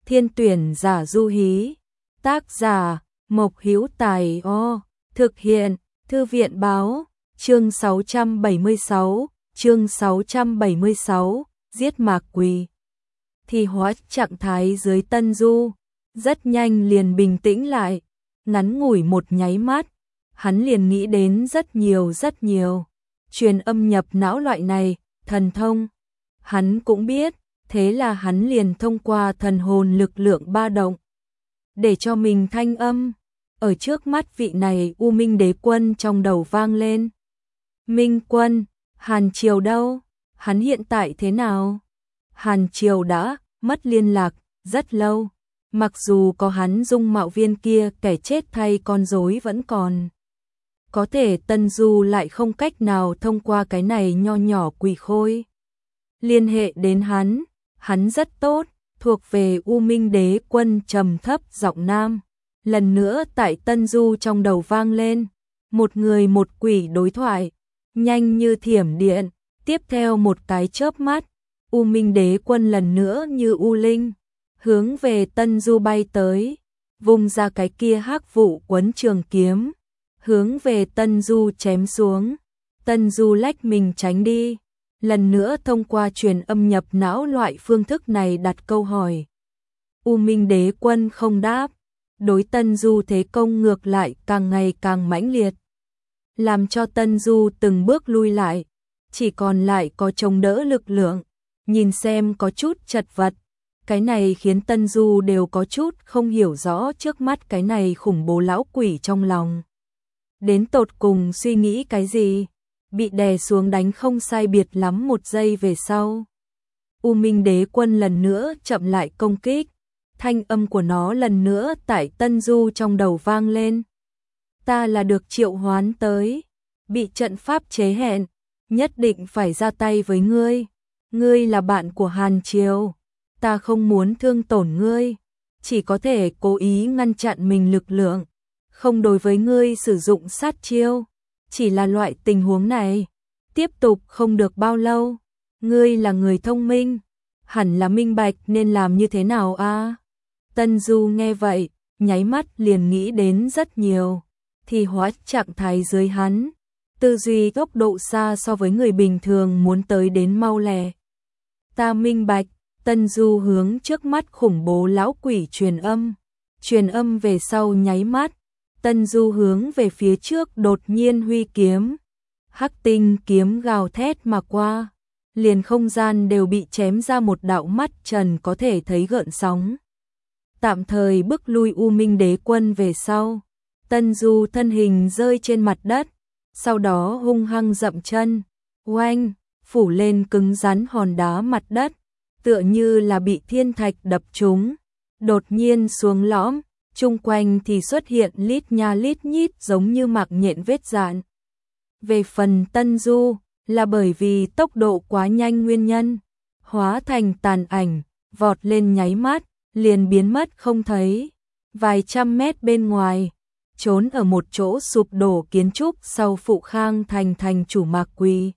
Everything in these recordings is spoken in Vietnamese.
Thiên tuyển giả du hí. Tác giả Mộc Hữu Tài. Thực hiện Thư viện báo. Chương 676, giết Mạc Quỳ. Thì hóa trạng thái dưới Tân Du, rất nhanh liền bình tĩnh lại, ngắn ngủi một nháy mắt, hắn liền nghĩ đến rất nhiều. Truyền âm nhập não loại này, thần thông, hắn cũng biết, thế là hắn liền thông qua thần hồn lực lượng ba động, để cho mình thanh âm, ở trước mắt vị này U Minh Đế Quân trong đầu vang lên. Minh Quân, Hàn Triều đâu? Hắn hiện tại thế nào? Hàn Triều đã mất liên lạc rất lâu, mặc dù có hắn dung mạo viên kia kẻ chết thay con rối vẫn còn. Có thể Tân Du lại không cách nào thông qua cái này nho nhỏ quỷ khôi liên hệ đến hắn rất tốt, thuộc về U Minh Đế Quân. Trầm thấp giọng nam lần nữa tại Tân Du trong đầu vang lên, một người một quỷ đối thoại, nhanh như thiểm điện. Tiếp theo một cái chớp mắt, U Minh Đế Quân lần nữa như u linh, hướng về Tân Du bay tới, vung ra cái kia hắc vụ quấn trường kiếm, hướng về Tân Du chém xuống. Tân Du lách mình tránh đi, lần nữa thông qua truyền âm nhập não loại phương thức này đặt câu hỏi. U Minh Đế Quân không đáp, đối Tân Du thế công ngược lại càng ngày càng mãnh liệt, làm cho Tân Du từng bước lui lại, chỉ còn lại có chống đỡ lực lượng, nhìn xem có chút chật vật. Cái này khiến Tân Du đều có chút không hiểu rõ trước mắt cái này khủng bố lão quỷ trong lòng đến tột cùng suy nghĩ cái gì. Bị đè xuống đánh không sai biệt lắm một giây về sau, U Minh Đế Quân lần nữa chậm lại công kích, thanh âm của nó lần nữa tại Tân Du trong đầu vang lên. Ta là được triệu hoán tới, bị trận pháp chế hẹn, nhất định phải ra tay với ngươi. Ngươi là bạn của Hàn Triều, ta không muốn thương tổn ngươi, chỉ có thể cố ý ngăn chặn mình lực lượng, không đối với ngươi sử dụng sát chiêu. Chỉ là loại tình huống này tiếp tục không được bao lâu. Ngươi là người thông minh, hẳn là minh bạch nên làm như thế nào a? Tân Du nghe vậy, nháy mắt liền nghĩ đến rất nhiều. Thì hóa trạng thái dưới hắn, tư duy tốc độ xa so với người bình thường muốn tới đến mau lẹ. Ta minh bạch. Tân Du hướng trước mắt khủng bố lão quỷ truyền âm về sau nháy mắt, Tân Du hướng về phía trước đột nhiên huy kiếm, hắc tinh kiếm gào thét mà qua, liền không gian đều bị chém ra một đạo mắt trần có thể thấy gợn sóng, tạm thời bức lui U Minh Đế Quân về sau. Tân Du thân hình rơi trên mặt đất, sau đó hung hăng dậm chân, oanh, phủ lên cứng rắn hòn đá mặt đất, tựa như là bị thiên thạch đập trúng, đột nhiên xuống lõm, chung quanh thì xuất hiện lít nha lít nhít giống như mạc nhện vết dạn. Về phần Tân Du, là bởi vì tốc độ quá nhanh nguyên nhân, hóa thành tàn ảnh, vọt lên nháy mắt, liền biến mất không thấy. Vài trăm mét bên ngoài, trốn ở một chỗ sụp đổ kiến trúc sau Phụ Khang thành chủ Mạc Quỳ.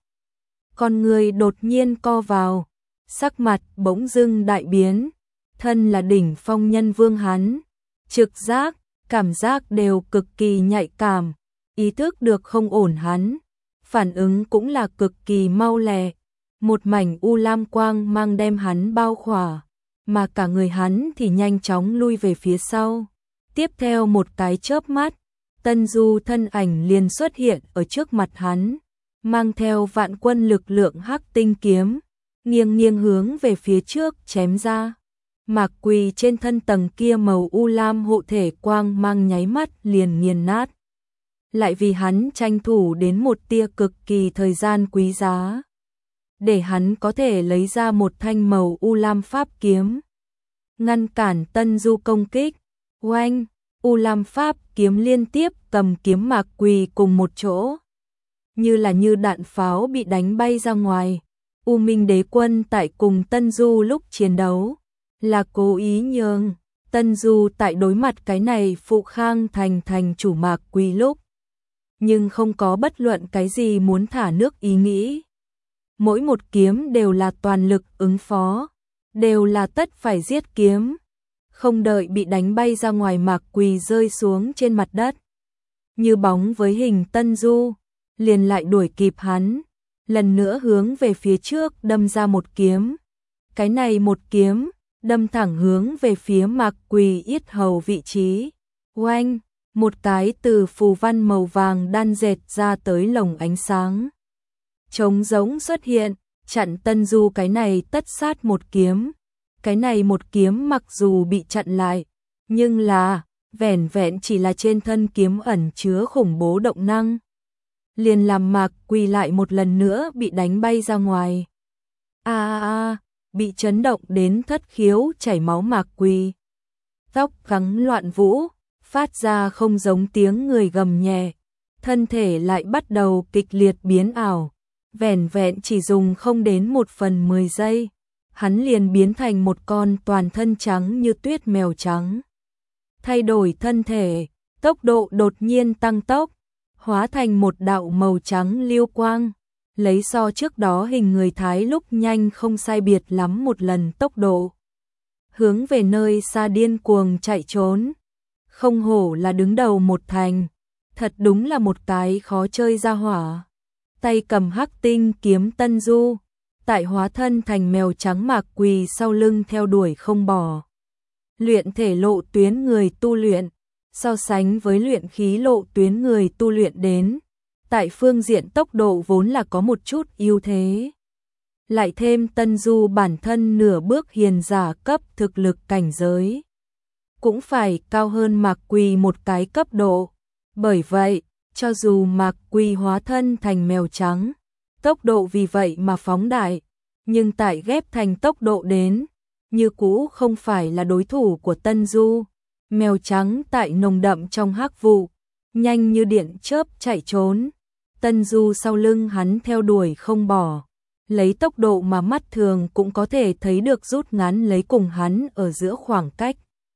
Con người đột nhiên co vào, sắc mặt bỗng dưng đại biến, thân là đỉnh phong nhân vương hắn, trực giác, cảm giác đều cực kỳ nhạy cảm, ý thức được không ổn hắn, phản ứng cũng là cực kỳ mau lẹ, một mảnh u lam quang mang đem hắn bao khỏa, mà cả người hắn thì nhanh chóng lui về phía sau. Tiếp theo một cái chớp mắt, Tân Du thân ảnh liền xuất hiện ở trước mặt hắn, mang theo vạn quân lực lượng hắc tinh kiếm, nghiêng hướng về phía trước chém ra. Mạc Quỳ trên thân tầng kia màu u lam hộ thể quang mang nháy mắt liền nghiền nát. Lại vì hắn tranh thủ đến một tia cực kỳ thời gian quý giá, để hắn có thể lấy ra một thanh màu u lam pháp kiếm, ngăn cản Tân Du công kích. Oanh, u lam pháp kiếm liên tiếp cầm kiếm Mạc Quỳ cùng một chỗ, như đạn pháo bị đánh bay ra ngoài. U Minh Đế Quân tại cùng Tân Du lúc chiến đấu, là cố ý nhường Tân Du tại đối mặt cái này Phụ Khang thành chủ Mạc Quỳ lúc, nhưng không có bất luận cái gì muốn thả nước ý nghĩ. Mỗi một kiếm đều là toàn lực ứng phó, đều là tất phải giết kiếm. không đợi bị đánh bay ra ngoài Mạc Quỳ rơi xuống trên mặt đất. Như bóng với hình Tân Du, liền lại đuổi kịp hắn, lần nữa hướng về phía trước đâm ra một kiếm. Cái này một kiếm, đâm thẳng hướng về phía Mạc Quỳ yết hầu vị trí. Oanh, một cái từ phù văn màu vàng đan dệt ra tới lồng ánh sáng. Trống rỗng xuất hiện, chặn Tân Du cái này tất sát một kiếm. Cái này một kiếm mặc dù bị chặn lại, nhưng là, vẻn vẹn chỉ là trên thân kiếm ẩn chứa khủng bố động năng. Liền làm Mạc Quỳ lại một lần nữa bị đánh bay ra ngoài. Bị chấn động đến thất khiếu chảy máu Mạc Quỳ. Tóc gắng loạn vũ, phát ra không giống tiếng người gầm nhẹ. Thân thể lại bắt đầu kịch liệt biến ảo. Vẻn vẹn chỉ dùng không đến 1/10 giây. Hắn liền biến thành một con toàn thân trắng như tuyết mèo trắng. Thay đổi thân thể, tốc độ đột nhiên tăng tốc, hóa thành một đạo màu trắng lưu quang, lấy so trước đó hình người Thái lúc nhanh không sai biệt lắm một lần tốc độ. Hướng về nơi xa điên cuồng chạy trốn, không hổ là đứng đầu một thành, thật đúng là một cái khó chơi ra hỏa. Tay cầm hắc tinh kiếm Tân Du, tại hóa thân thành mèo trắng Mạc Quỳ sau lưng theo đuổi không bỏ. Luyện thể lộ tuyến người tu luyện, so sánh với luyện khí lộ tuyến người tu luyện đến, tại phương diện tốc độ vốn là có một chút ưu thế. Lại thêm Tân Du bản thân nửa bước hiền giả cấp thực lực cảnh giới, cũng phải cao hơn Mạc Quỳ một cái cấp độ. Bởi vậy, cho dù Mạc Quỳ hóa thân thành mèo trắng, tốc độ vì vậy mà phóng đại, nhưng tại ghép thành tốc độ đến, như cũ không phải là đối thủ của Tân Du. Mèo trắng tại nồng đậm trong hắc vụ, nhanh như điện chớp chạy trốn. Tân Du sau lưng hắn theo đuổi không bỏ, lấy tốc độ mà mắt thường cũng có thể thấy được rút ngắn lấy cùng hắn ở giữa khoảng cách.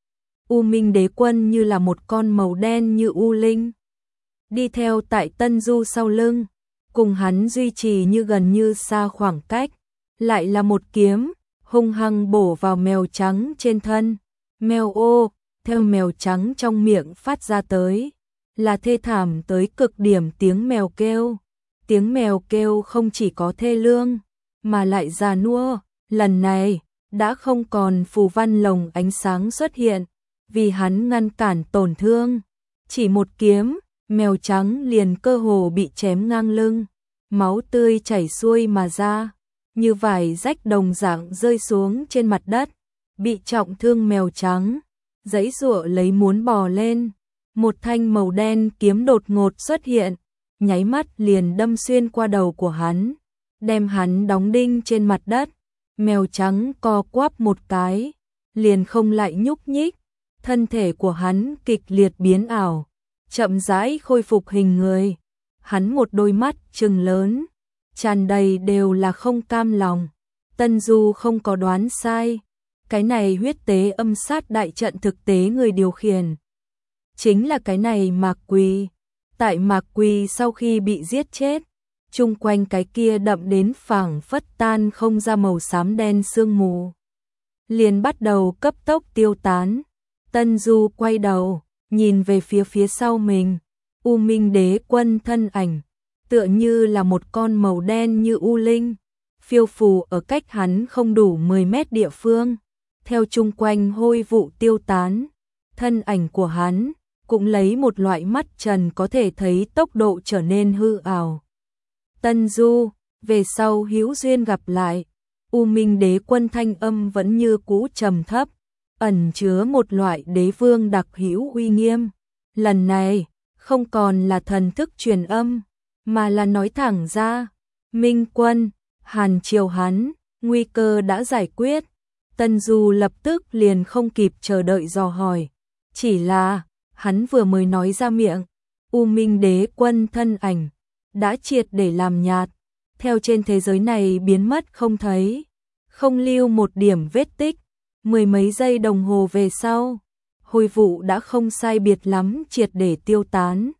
U Minh Đế Quân như là một con màu đen như u linh, đi theo tại Tân Du sau lưng, cùng hắn duy trì như gần như xa khoảng cách, lại là một kiếm, hung hăng bổ vào mèo trắng trên thân. Mèo ô, theo mèo trắng trong miệng phát ra tới, là thê thảm tới cực điểm tiếng mèo kêu. Tiếng mèo kêu không chỉ có thê lương, mà lại già nua, lần này, đã không còn phù văn lồng ánh sáng xuất hiện, vì hắn ngăn cản tổn thương. Chỉ một kiếm, mèo trắng liền cơ hồ bị chém ngang lưng, máu tươi chảy xuôi mà ra, như vải rách đồng dạng rơi xuống trên mặt đất. Bị trọng thương mèo trắng, giãy giụa lấy muốn bò lên, một thanh màu đen kiếm đột ngột xuất hiện, nháy mắt liền đâm xuyên qua đầu của hắn, đem hắn đóng đinh trên mặt đất. Mèo trắng co quắp một cái, liền không lại nhúc nhích, thân thể của hắn kịch liệt biến ảo, chậm rãi khôi phục hình người. Hắn một đôi mắt trừng lớn, tràn đầy đều là không cam lòng. Tân Du không có đoán sai, cái này huyết tế âm sát đại trận thực tế người điều khiển chính là cái này Mạc Quỳ. Tại Mạc Quỳ sau khi bị giết chết, chung quanh cái kia đậm đến phảng phất tan không ra màu xám đen sương mù, liền bắt đầu cấp tốc tiêu tán. Tân Du quay đầu, nhìn về phía sau mình, U Minh Đế Quân thân ảnh, tựa như là một con màu đen như u linh, phiêu phù ở cách hắn không đủ 10 mét địa phương, theo chung quanh hôi vụ tiêu tán. Thân ảnh của hắn cũng lấy một loại mắt trần có thể thấy tốc độ trở nên hư ảo. Tân Du, về sau hữu duyên gặp lại. U Minh Đế Quân thanh âm vẫn như cũ trầm thấp, ẩn chứa một loại đế vương đặc hữu uy nghiêm. Lần này, không còn là thần thức truyền âm, mà là nói thẳng ra. Minh Quân, Hàn Triều hắn, nguy cơ đã giải quyết. Tân Du lập tức liền không kịp chờ đợi dò hỏi. Chỉ là, hắn vừa mới nói ra miệng, U Minh Đế Quân thân ảnh đã triệt để làm nhạt, theo trên thế giới này biến mất không thấy, không lưu một điểm vết tích. Mười mấy giây đồng hồ về sau, hôi vụ đã không sai biệt lắm triệt để tiêu tán.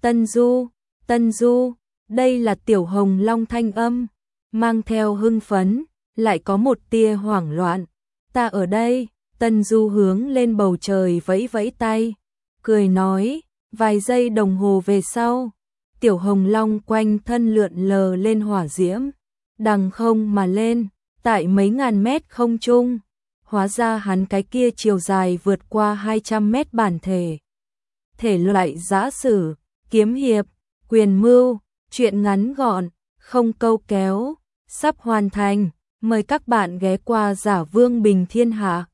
Tân Du, đây là Tiểu Hồng Long thanh âm, mang theo hưng phấn, lại có một tia hoảng loạn. Ta ở đây, Tân Du hướng lên bầu trời vẫy vẫy tay, cười nói, vài giây đồng hồ về sau, Tiểu Hồng Long quanh thân lượn lờ lên hỏa diễm, đằng không mà lên, tại mấy ngàn mét không trung. Hóa ra hắn cái kia chiều dài vượt qua 200 mét bản thể. Thể loại giã sử, kiếm hiệp, quyền mưu, truyện ngắn gọn, không câu kéo, sắp hoàn thành. Mời các bạn ghé qua Giả Vương Bình Thiên Hạ.